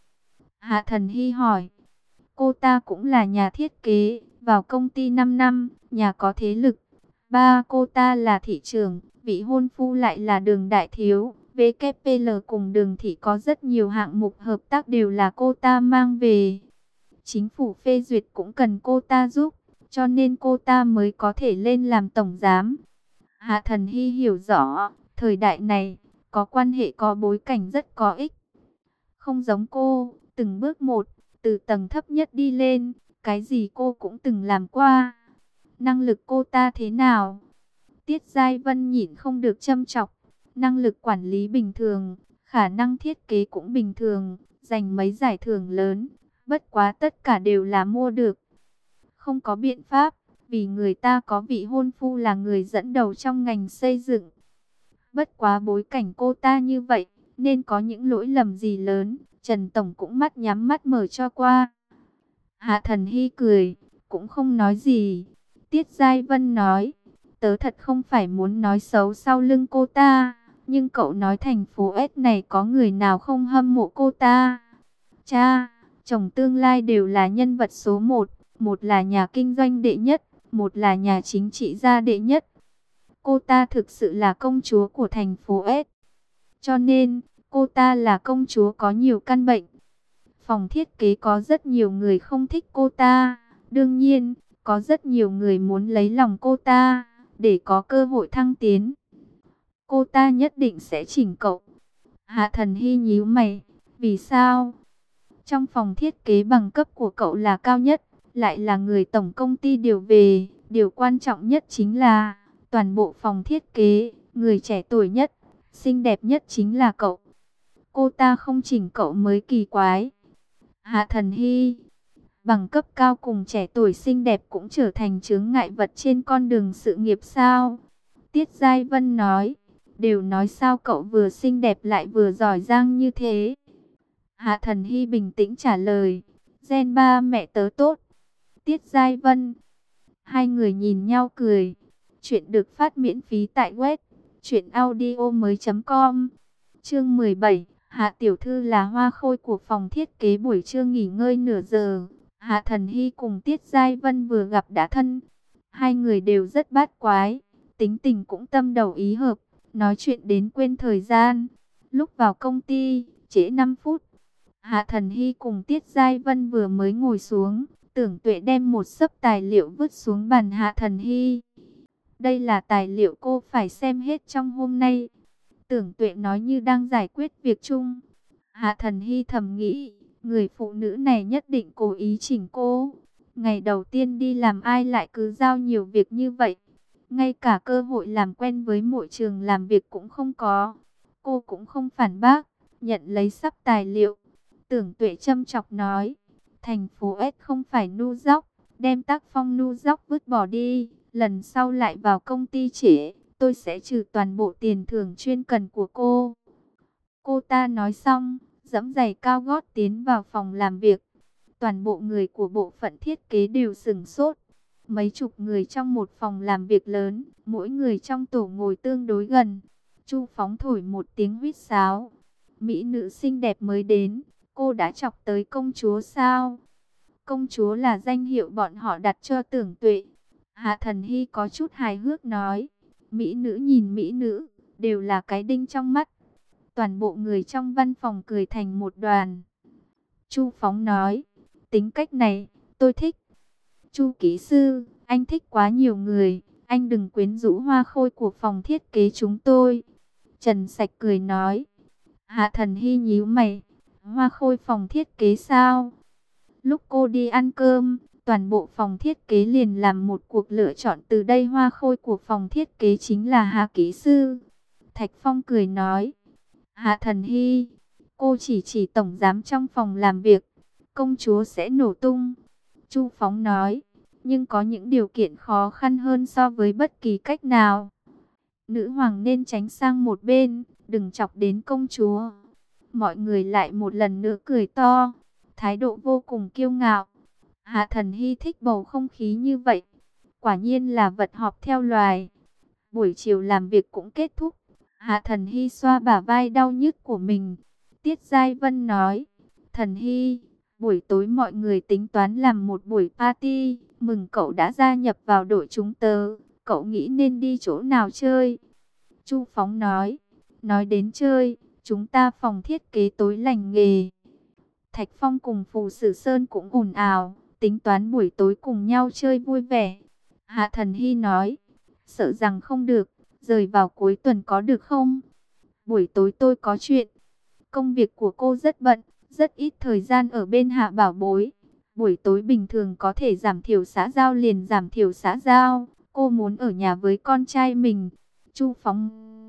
Hạ Thần Hy hỏi. Cô ta cũng là nhà thiết kế, vào công ty 5 năm, nhà có thế lực. Ba cô ta là thị trưởng, vị hôn phu lại là Đường đại thiếu. VKPL cùng Đường thị có rất nhiều hạng mục hợp tác đều là cô ta mang về. Chính phủ phê duyệt cũng cần cô ta giúp, cho nên cô ta mới có thể lên làm tổng giám. Hạ Thần Hy hiểu rõ, thời đại này, có quan hệ có bối cảnh rất có ích. Không giống cô, từng bước một, từ tầng thấp nhất đi lên, cái gì cô cũng từng làm qua. Năng lực cô ta thế nào? Tiết Giai Vân nhịn không được châm chọc. Năng lực quản lý bình thường, khả năng thiết kế cũng bình thường, giành mấy giải thưởng lớn, bất quá tất cả đều là mua được. Không có biện pháp, vì người ta có vị hôn phu là người dẫn đầu trong ngành xây dựng. Bất quá bối cảnh cô ta như vậy, nên có những lỗi lầm gì lớn, Trần Tổng cũng mắt nhắm mắt mở cho qua. Hạ Thần Hy cười, cũng không nói gì. Tiết Giai Vân nói, tớ thật không phải muốn nói xấu sau lưng cô ta, nhưng cậu nói thành phố S này có người nào không hâm mộ cô ta? Cha, chồng tương lai đều là nhân vật số một là nhà kinh doanh đệ nhất, một là nhà chính trị gia đệ nhất. Cô ta thực sự là công chúa của thành phố S. Cho nên, cô ta là công chúa có nhiều căn bệnh. Phòng thiết kế có rất nhiều người không thích cô ta. Đương nhiên, có rất nhiều người muốn lấy lòng cô ta, để có cơ hội thăng tiến. Cô ta nhất định sẽ chỉnh cậu. Hạ Thần Hy nhíu mày. Vì sao? Trong phòng thiết kế bằng cấp của cậu là cao nhất, lại là người tổng công ty điều về. Điều quan trọng nhất chính là, toàn bộ phòng thiết kế, người trẻ tuổi nhất, xinh đẹp nhất chính là cậu. Cô ta không chỉnh cậu mới kỳ quái. Hạ Thần Hy, bằng cấp cao cùng trẻ tuổi xinh đẹp cũng trở thành chướng ngại vật trên con đường sự nghiệp sao? Tiết Giai Vân nói, đều nói sao cậu vừa xinh đẹp lại vừa giỏi giang như thế. Hạ Thần Hy bình tĩnh trả lời, gen ba mẹ tớ tốt. Tiết Giai Vân, hai người nhìn nhau cười. Chuyện được phát miễn phí tại web truyệnaudiomoi.com. Chương 17, Hạ tiểu thư là hoa khôi của phòng thiết kế. Buổi trưa nghỉ ngơi nửa giờ, Hạ Thần Hy cùng Tiết Giai Vân vừa gặp đã thân. Hai người đều rất bát quái, tính tình cũng tâm đầu ý hợp, nói chuyện đến quên thời gian. Lúc vào công ty, trễ 5 phút. Hạ Thần Hy cùng Tiết Giai Vân vừa mới ngồi xuống, Tưởng Tuệ đem một xấp tài liệu vứt xuống bàn Hạ Thần Hy. Đây là tài liệu cô phải xem hết trong hôm nay. Tưởng Tuệ nói như đang giải quyết việc chung. Hạ Thần Hy thầm nghĩ, người phụ nữ này nhất định cố ý chỉnh cô. Ngày đầu tiên đi làm ai lại cứ giao nhiều việc như vậy. ngay cả cơ hội làm quen với môi trường làm việc cũng không có. Cô cũng không phản bác, nhận lấy sắp tài liệu. Tưởng Tuệ châm chọc nói, thành phố S không phải New York, đem tác phong New York vứt bỏ đi, lần sau lại vào công ty trễ, tôi sẽ trừ toàn bộ tiền thưởng chuyên cần của cô. Cô ta nói xong, giẫm giày cao gót tiến vào phòng làm việc. Toàn bộ người của bộ phận thiết kế đều sửng sốt. Mấy chục người trong một phòng làm việc lớn, mỗi người trong tổ ngồi tương đối gần. Chu Phóng thổi một tiếng huýt sáo. Mỹ nữ xinh đẹp mới đến, cô đã chọc tới công chúa sao? Công chúa là danh hiệu bọn họ đặt cho Tưởng Tuệ. Hạ Thần Hy có chút hài hước nói, mỹ nữ nhìn mỹ nữ, đều là cái đinh trong mắt. Toàn bộ người trong văn phòng cười thành một đoàn. Chu Phóng nói, tính cách này, tôi thích. Chu kỹ sư, anh thích quá nhiều người, anh đừng quyến rũ Hoa Khôi của phòng thiết kế chúng tôi. Trần Sạch cười nói. Hạ Thần Hy nhíu mày, Hoa Khôi phòng thiết kế sao? Lúc cô đi ăn cơm, toàn bộ phòng thiết kế liền làm một cuộc lựa chọn, từ đây Hoa Khôi của phòng thiết kế chính là Hạ kỹ sư. Thạch Phong cười nói, Hạ Thần Hy, cô chỉ tổng giám trong phòng làm việc, công chúa sẽ nổ tung. Chu Phóng nói, nhưng có những điều kiện khó khăn hơn so với bất kỳ cách nào. Nữ hoàng nên tránh sang một bên, đừng chọc đến công chúa. Mọi người lại một lần nữa cười to, thái độ vô cùng kiêu ngạo. Hạ Thần Hy thích bầu không khí như vậy. Quả nhiên là vật họp theo loài. Buổi chiều làm việc cũng kết thúc. Hạ Thần Hy xoa bả vai đau nhức của mình. Tiết Giai Vân nói, Thần Hy, buổi tối mọi người tính toán làm một buổi party, mừng cậu đã gia nhập vào đội chúng tớ. Cậu nghĩ nên đi chỗ nào chơi? Chu Phóng nói đến chơi, chúng ta phòng thiết kế tối lành nghề. Thạch Phong cùng Phù Sử Sơn cũng ồn ào, tính toán buổi tối cùng nhau chơi vui vẻ. Hạ Thần Hy nói, sợ rằng không được, rời vào cuối tuần có được không? Buổi tối tôi có chuyện. Công việc của cô rất bận, rất ít thời gian ở bên Hạ Bảo Bối. Buổi tối bình thường có thể giảm thiểu xã giao liền giảm thiểu xã giao. Cô muốn ở nhà với con trai mình. Chu Phóng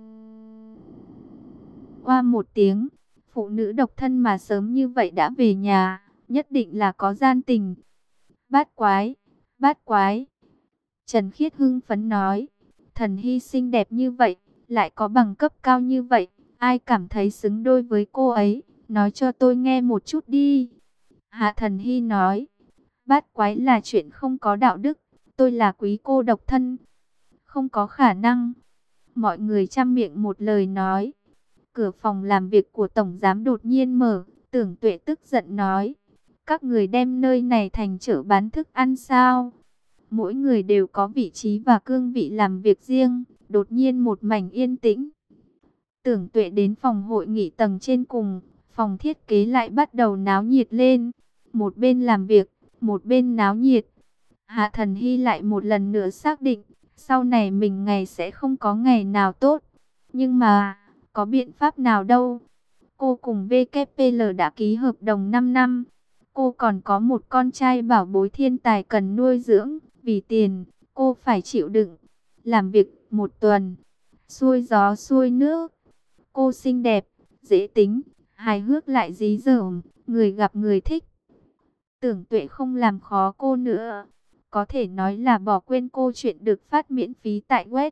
oa một tiếng. Phụ nữ độc thân mà sớm như vậy đã về nhà, nhất định là có gian tình. Bát quái, bát quái. Trần Khiết hưng phấn nói, Thần Hy xinh đẹp như vậy, lại có bằng cấp cao như vậy, ai cảm thấy xứng đôi với cô ấy, nói cho tôi nghe một chút đi. Hạ Thần Hy nói, bát quái là chuyện không có đạo đức, tôi là quý cô độc thân. Không có khả năng. Mọi người chăm miệng một lời nói. Cửa phòng làm việc của Tổng Giám đột nhiên mở, Tưởng Tuệ tức giận nói, các người đem nơi này thành chợ bán thức ăn sao? Mỗi người đều có vị trí và cương vị làm việc riêng, đột nhiên một mảnh yên tĩnh. Tưởng Tuệ đến phòng hội nghị tầng trên cùng, phòng thiết kế lại bắt đầu náo nhiệt lên. Một bên làm việc, một bên náo nhiệt. Hạ Thần Hy lại một lần nữa xác định, sau này mình ngày sẽ không có ngày nào tốt. Nhưng mà, có biện pháp nào đâu. Cô cùng VKPL đã ký hợp đồng 5 năm. Cô còn có một con trai bảo bối thiên tài cần nuôi dưỡng. Vì tiền, cô phải chịu đựng. Làm việc một tuần, xuôi gió xuôi nước. Cô xinh đẹp, dễ tính, hài hước lại dí dỏm, người gặp người thích. Tưởng Tuệ không làm khó cô nữa. Có thể nói là bỏ quên cô. Chuyện được phát miễn phí tại web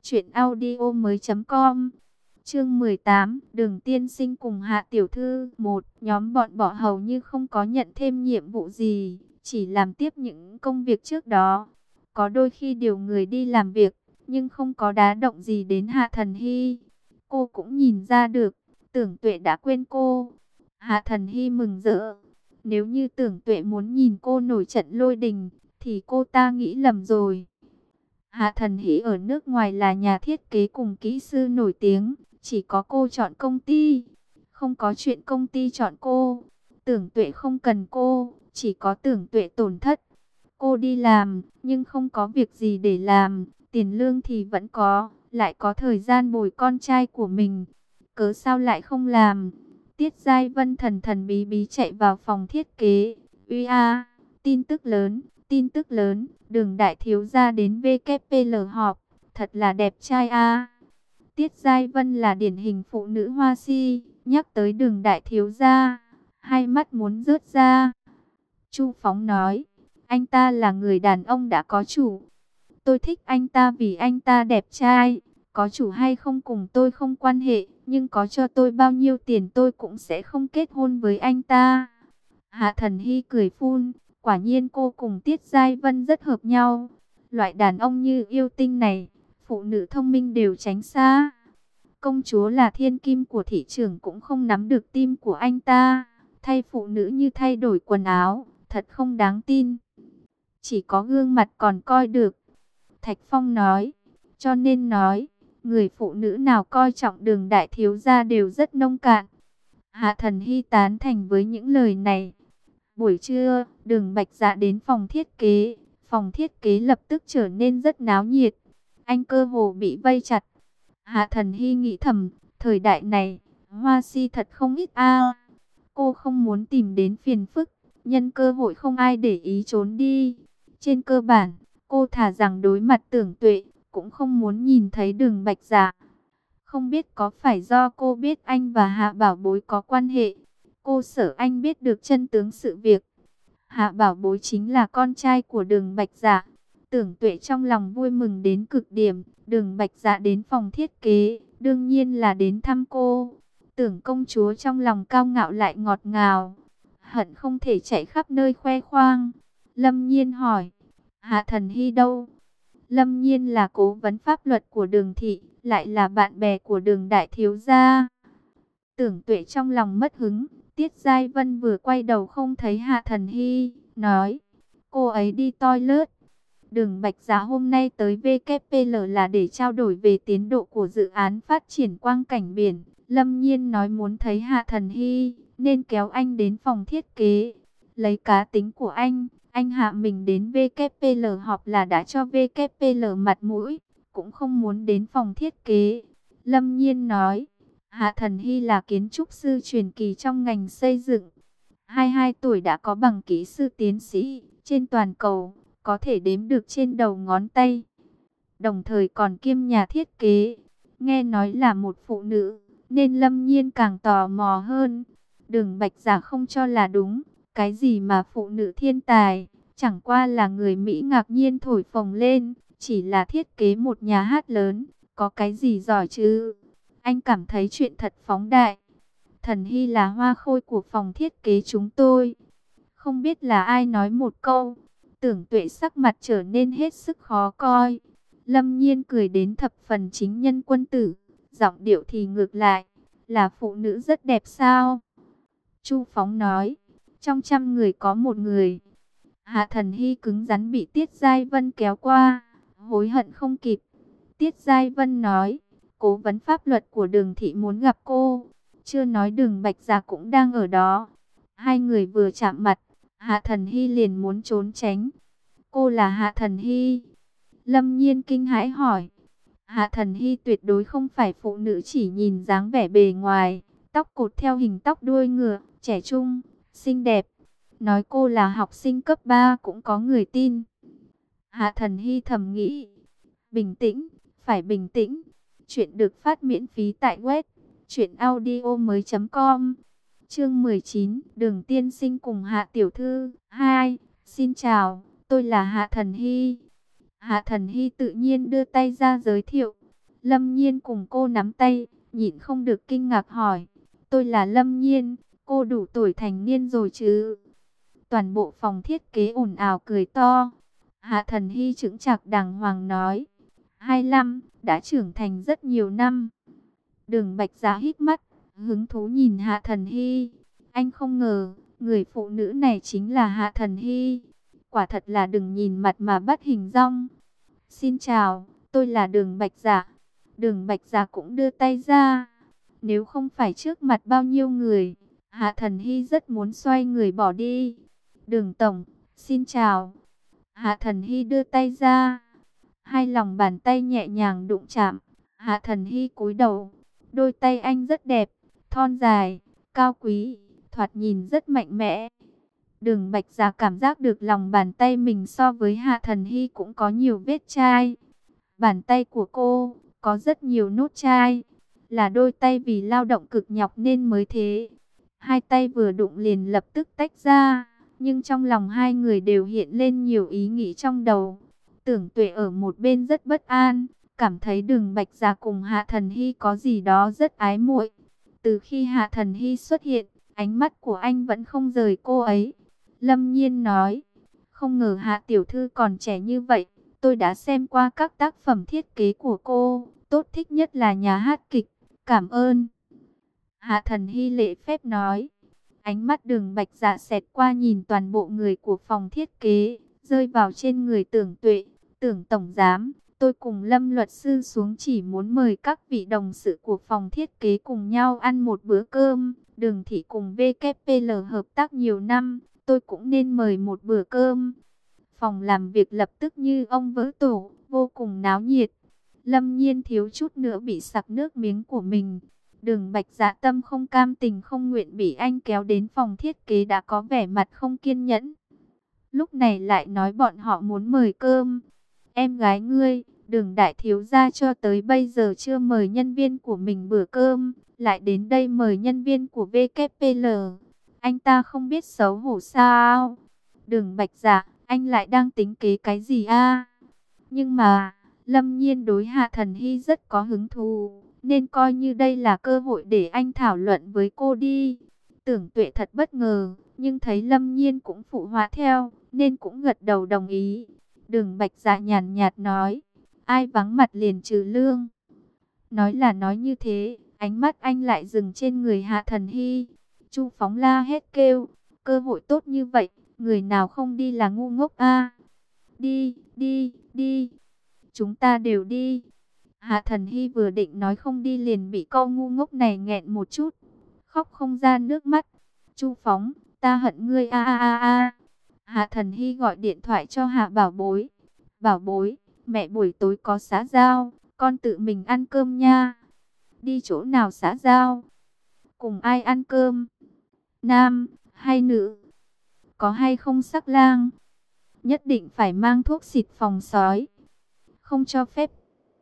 truyệnaudiomoi.com. Chương 18, Đường Tiên Sinh cùng Hạ Tiểu Thư. Một, nhóm bọn bỏ hầu như không có nhận thêm nhiệm vụ gì, chỉ làm tiếp những công việc trước đó. Có đôi khi điều người đi làm việc, nhưng không có đá động gì đến Hạ Thần Hy. Cô cũng nhìn ra được, Tưởng Tuệ đã quên cô. Hạ Thần Hy mừng rỡ. Nếu như Tưởng Tuệ muốn nhìn cô nổi trận lôi đình, thì cô ta nghĩ lầm rồi. Hạ Thần Hy ở nước ngoài là nhà thiết kế cùng kỹ sư nổi tiếng. Chỉ có cô chọn công ty, không có chuyện công ty chọn cô. Tưởng Tuệ không cần cô, chỉ có Tưởng Tuệ tổn thất. Cô đi làm, nhưng không có việc gì để làm, tiền lương thì vẫn có, lại có thời gian bồi con trai của mình. Cớ sao lại không làm? Tiết Giai Vân thần thần bí bí chạy vào phòng thiết kế. Uy a, tin tức lớn, Đường đại thiếu gia đến VKPL họp. thật là đẹp trai a. Tiết Giai Vân là điển hình phụ nữ hoa si, nhắc tới Đường đại thiếu gia, hai mắt muốn rớt ra. Chu Phóng nói, anh ta là người đàn ông đã có chủ. Tôi thích anh ta vì anh ta đẹp trai, có chủ hay không cùng tôi không quan hệ, nhưng có cho tôi bao nhiêu tiền tôi cũng sẽ không kết hôn với anh ta. Hạ Thần Hy cười phun, quả nhiên cô cùng Tiết Giai Vân rất hợp nhau. Loại đàn ông như yêu tinh này, phụ nữ thông minh đều tránh xa. Công chúa là thiên kim của thị trường cũng không nắm được tim của anh ta. Thay phụ nữ như thay đổi quần áo, thật không đáng tin. Chỉ có gương mặt còn coi được. Thạch Phong nói, cho nên nói, người phụ nữ nào coi trọng Đường đại thiếu gia đều rất nông cạn. Hạ Thần Hy tán thành với những lời này. Buổi trưa, Đường Bạch Dạ đến phòng thiết kế. Phòng thiết kế lập tức trở nên rất náo nhiệt. Anh cơ hồ bị vây chặt. Hạ Thần Hy nghĩ thầm, thời đại này, hoa si thật không ít a. Cô không muốn tìm đến phiền phức, nhân cơ hội không ai để ý trốn đi. Trên cơ bản, cô thà rằng đối mặt Tưởng Tuệ, cũng không muốn nhìn thấy Đường Bạch Dạ. Không biết có phải do cô biết anh và Hạ Bảo Bối có quan hệ, cô sợ anh biết được chân tướng sự việc. Hạ Bảo Bối chính là con trai của Đường Bạch Dạ. Tưởng Tuệ trong lòng vui mừng đến cực điểm. Đường Bạch Dạ đến phòng thiết kế, đương nhiên là đến thăm cô. Tưởng công chúa trong lòng cao ngạo lại ngọt ngào, hận không thể chạy khắp nơi khoe khoang. Lâm Nhiên hỏi, Hạ Thần Hy đâu? Lâm Nhiên là cố vấn pháp luật của Đường thị, lại là bạn bè của Đường đại thiếu gia. Tưởng Tuệ trong lòng mất hứng. Tiết Giai Vân vừa quay đầu không thấy Hạ Thần Hy, nói, cô ấy đi toilet. Đường Bạch Dạ hôm nay tới VKPL là để trao đổi về tiến độ của dự án phát triển quang cảnh biển. Lâm Nhiên nói muốn thấy Hạ Thần Hy, nên kéo anh đến phòng thiết kế. Lấy cá tính của anh hạ mình đến VKPL họp là đã cho VKPL mặt mũi, cũng không muốn đến phòng thiết kế. Lâm Nhiên nói, Hạ Thần Hy là kiến trúc sư truyền kỳ trong ngành xây dựng. 22 tuổi đã có bằng kỹ sư tiến sĩ, trên toàn cầu, có thể đếm được trên đầu ngón tay. Đồng thời còn kiêm nhà thiết kế. Nghe nói là một phụ nữ, nên Lâm Nhiên càng tò mò hơn. Đường Bạch Dạ không cho là đúng. Cái gì mà phụ nữ thiên tài, chẳng qua là người Mỹ ngạc nhiên thổi phồng lên. Chỉ là thiết kế một nhà hát lớn, có cái gì giỏi chứ? Anh cảm thấy chuyện thật phóng đại. Thần Hy là hoa khôi của phòng thiết kế chúng tôi. Không biết là ai nói một câu. Tưởng Tuệ sắc mặt trở nên hết sức khó coi. Lâm Nhiên cười đến thập phần chính nhân quân tử. Giọng điệu thì ngược lại. Là phụ nữ rất đẹp sao? Chu Phóng nói. Trong 100 người có một người. Hạ Thần Hy cứng rắn bị Tiết Giai Vân kéo qua. Hối hận không kịp. Tiết Giai Vân nói. Cố vấn pháp luật của Đường thị muốn gặp cô. Chưa nói Đường Bạch Dạ cũng đang ở đó. Hai người vừa chạm mặt, Hạ Thần Hy liền muốn trốn tránh. Cô là Hạ Thần Hy? Lâm Nhiên kinh hãi hỏi. Hạ Thần Hy tuyệt đối không phải phụ nữ chỉ nhìn dáng vẻ bề ngoài, tóc cột theo hình tóc đuôi ngựa, trẻ trung, xinh đẹp. Nói cô là học sinh cấp 3 cũng có người tin. Hạ Thần Hy thầm nghĩ. Bình tĩnh, phải bình tĩnh. Chuyện được phát miễn phí tại web truyệnaudiomoi.com. Chương 19, Đường tiên sinh cùng Hạ tiểu thư 2. Xin chào, tôi là Hạ Thần Hy. Hạ Thần Hy tự nhiên đưa tay ra giới thiệu. Lâm Nhiên cùng cô nắm tay, nhịn không được kinh ngạc hỏi, tôi là Lâm Nhiên, cô đủ tuổi thành niên rồi chứ? Toàn bộ phòng thiết kế ồn ào cười to. Hạ Thần Hy chững chạc đàng hoàng nói, 25, đã trưởng thành rất nhiều năm. Đường Bạch Dạ híp mắt, hứng thú nhìn Hạ Thần Hy. Anh không ngờ, người phụ nữ này chính là Hạ Thần Hy. Quả thật là đừng nhìn mặt mà bắt hình dong. Xin chào, tôi là Đường Bạch Dạ. Đường Bạch Dạ cũng đưa tay ra. Nếu không phải trước mặt bao nhiêu người, Hạ Thần Hy rất muốn xoay người bỏ đi. Đường Tổng, xin chào. Hạ Thần Hy đưa tay ra. Hai lòng bàn tay nhẹ nhàng đụng chạm. Hạ Thần Hy cúi đầu. Đôi tay anh rất đẹp, thon dài, cao quý, thoạt nhìn rất mạnh mẽ. Đường Bạch Dạ cảm giác được lòng bàn tay mình so với Hạ Thần Hy cũng có nhiều vết chai. Bàn tay của cô có rất nhiều nốt chai, là đôi tay vì lao động cực nhọc nên mới thế. Hai tay vừa đụng liền lập tức tách ra, nhưng trong lòng hai người đều hiện lên nhiều ý nghĩ trong đầu. Tưởng Tuệ ở một bên rất bất an, cảm thấy Đường Bạch Dạ cùng Hạ Thần Hy có gì đó rất ái muội. Từ khi Hạ Thần Hy xuất hiện, ánh mắt của anh vẫn không rời cô ấy. Lâm Nhiên nói, không ngờ Hạ tiểu thư còn trẻ như vậy. Tôi đã xem qua các tác phẩm thiết kế của cô, tốt thích nhất là nhà hát kịch. Cảm ơn. Hạ Thần Hy lễ phép nói. Ánh mắt Đường Bạch Dạ xẹt qua nhìn toàn bộ người của phòng thiết kế, rơi vào trên người Tưởng Tuệ. Tưởng tổng giám, tôi cùng Lâm luật sư xuống chỉ muốn mời các vị đồng sự của phòng thiết kế cùng nhau ăn một bữa cơm. Đường thị cùng VKPL hợp tác nhiều năm, tôi cũng nên mời một bữa cơm. Phòng làm việc lập tức như ông vỡ tổ, vô cùng náo nhiệt. Lâm Nhiên thiếu chút nữa bị sặc nước miếng của mình. Đường Bạch Dạ tâm không cam tình không nguyện bị anh kéo đến phòng thiết kế đã có vẻ mặt không kiên nhẫn. Lúc này lại nói bọn họ muốn mời cơm. Em gái ngươi, Đường đại thiếu gia cho tới bây giờ chưa mời nhân viên của mình bữa cơm, lại đến đây mời nhân viên của VKPL. Anh ta không biết xấu hổ sao? Đường Bạch Dạ, anh lại đang tính kế cái gì a? Nhưng mà, Lâm Nhiên đối Hạ Thần Hy rất có hứng thú, nên coi như đây là cơ hội để anh thảo luận với cô đi. Tưởng Tuệ thật bất ngờ, nhưng thấy Lâm Nhiên cũng phụ họa theo, nên cũng gật đầu đồng ý. Đường Bạch Dạ nhàn nhạt nói, ai vắng mặt liền trừ lương. Nói là nói như thế, ánh mắt anh lại dừng trên người Hạ Thần Hy. Chu Phóng la hét kêu, cơ hội tốt như vậy, người nào không đi là ngu ngốc a. Đi, đi, đi. Chúng ta đều đi. Hạ Thần Hy vừa định nói không đi liền bị câu ngu ngốc này nghẹn một chút, khóc không ra nước mắt. Chu Phóng, ta hận ngươi a a a a. Hạ Thần Hy gọi điện thoại cho Hạ Bảo Bối. Bảo Bối, mẹ buổi tối có xã giao, con tự mình ăn cơm nha. Đi chỗ nào xã giao? Cùng ai ăn cơm? Nam hay nữ? Có hay không sắc lang? Nhất định phải mang thuốc xịt phòng sói. Không cho phép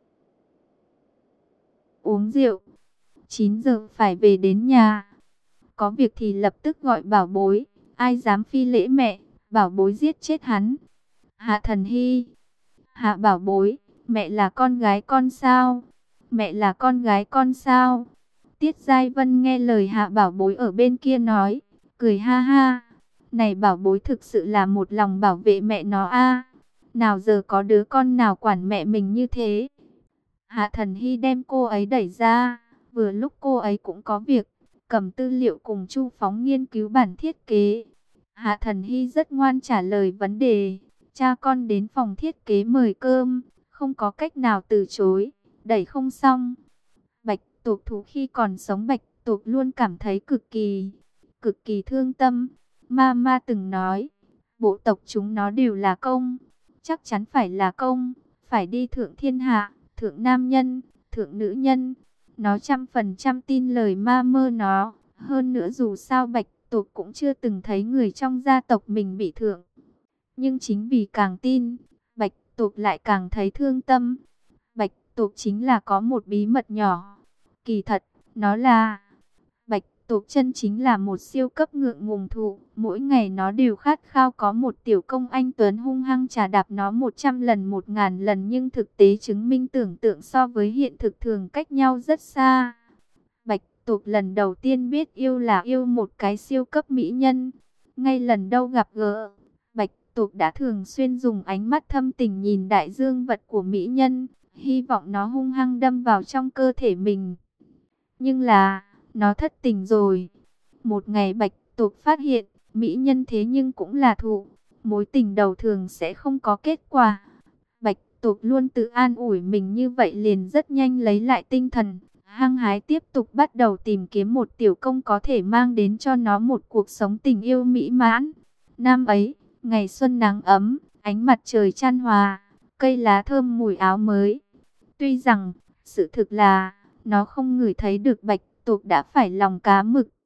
uống rượu. 9 giờ phải về đến nhà. Có việc thì lập tức gọi Bảo Bối. Ai dám phi lễ mẹ, Bảo Bối giết chết hắn. Hạ Thần Hy. Hạ Bảo Bối, mẹ là con gái con sao? Mẹ là con gái con sao? Tiết Giai Vân nghe lời Hạ Bảo Bối ở bên kia nói, cười ha ha. Này Bảo Bối thực sự là một lòng bảo vệ mẹ nó a. Nào giờ có đứa con nào quản mẹ mình như thế. Hạ Thần Hy đem cô ấy đẩy ra, vừa lúc cô ấy cũng có việc, cầm tư liệu cùng Chu Phóng nghiên cứu bản thiết kế. Hạ Thần Hy rất ngoan trả lời vấn đề, cha con đến phòng thiết kế mời cơm, không có cách nào từ chối, đẩy không xong. Bạch Tuộc Thú khi còn sống Bạch Tuộc luôn cảm thấy cực kỳ thương tâm. Mama từng nói, bộ tộc chúng nó đều là công, chắc chắn phải là công, phải đi thượng thiên hạ, thượng nam nhân, thượng nữ nhân. Nó 100% tin lời ma mơ nó. Hơn nữa dù sao Bạch Tuộc cũng chưa từng thấy người trong gia tộc mình bị thượng. Nhưng chính vì càng tin, Bạch Tuộc lại càng thấy thương tâm. Bạch Tuộc chính là có một bí mật nhỏ. Kỳ thật, nó là... Bạch Tuộc chân chính là một siêu cấp ngượng ngùng thụ. Mỗi ngày nó đều khát khao có một tiểu công anh Tuấn hung hăng trà đạp nó 100 lần 1000 lần. Nhưng thực tế chứng minh tưởng tượng so với hiện thực thường cách nhau rất xa. Bạch Tuộc lần đầu tiên biết yêu là yêu một cái siêu cấp mỹ nhân. Ngay lần đầu gặp gỡ, Bạch Tuộc đã thường xuyên dùng ánh mắt thâm tình nhìn đại dương vật của mỹ nhân, hy vọng nó hung hăng đâm vào trong cơ thể mình. Nhưng là, nó thất tình rồi. Một ngày Bạch Tuộc phát hiện, mỹ nhân thế nhưng cũng là thụ. Mối tình đầu thường sẽ không có kết quả. Bạch Tuộc luôn tự an ủi mình như vậy liền rất nhanh lấy lại tinh thần. Hăng hái tiếp tục bắt đầu tìm kiếm một tiểu công có thể mang đến cho nó một cuộc sống tình yêu mỹ mãn. Năm ấy, ngày xuân nắng ấm, ánh mặt trời chan hòa, cây lá thơm mùi áo mới. Tuy rằng, sự thực là, nó không ngửi thấy được Bạch Tuộc đã phải lòng cá mực.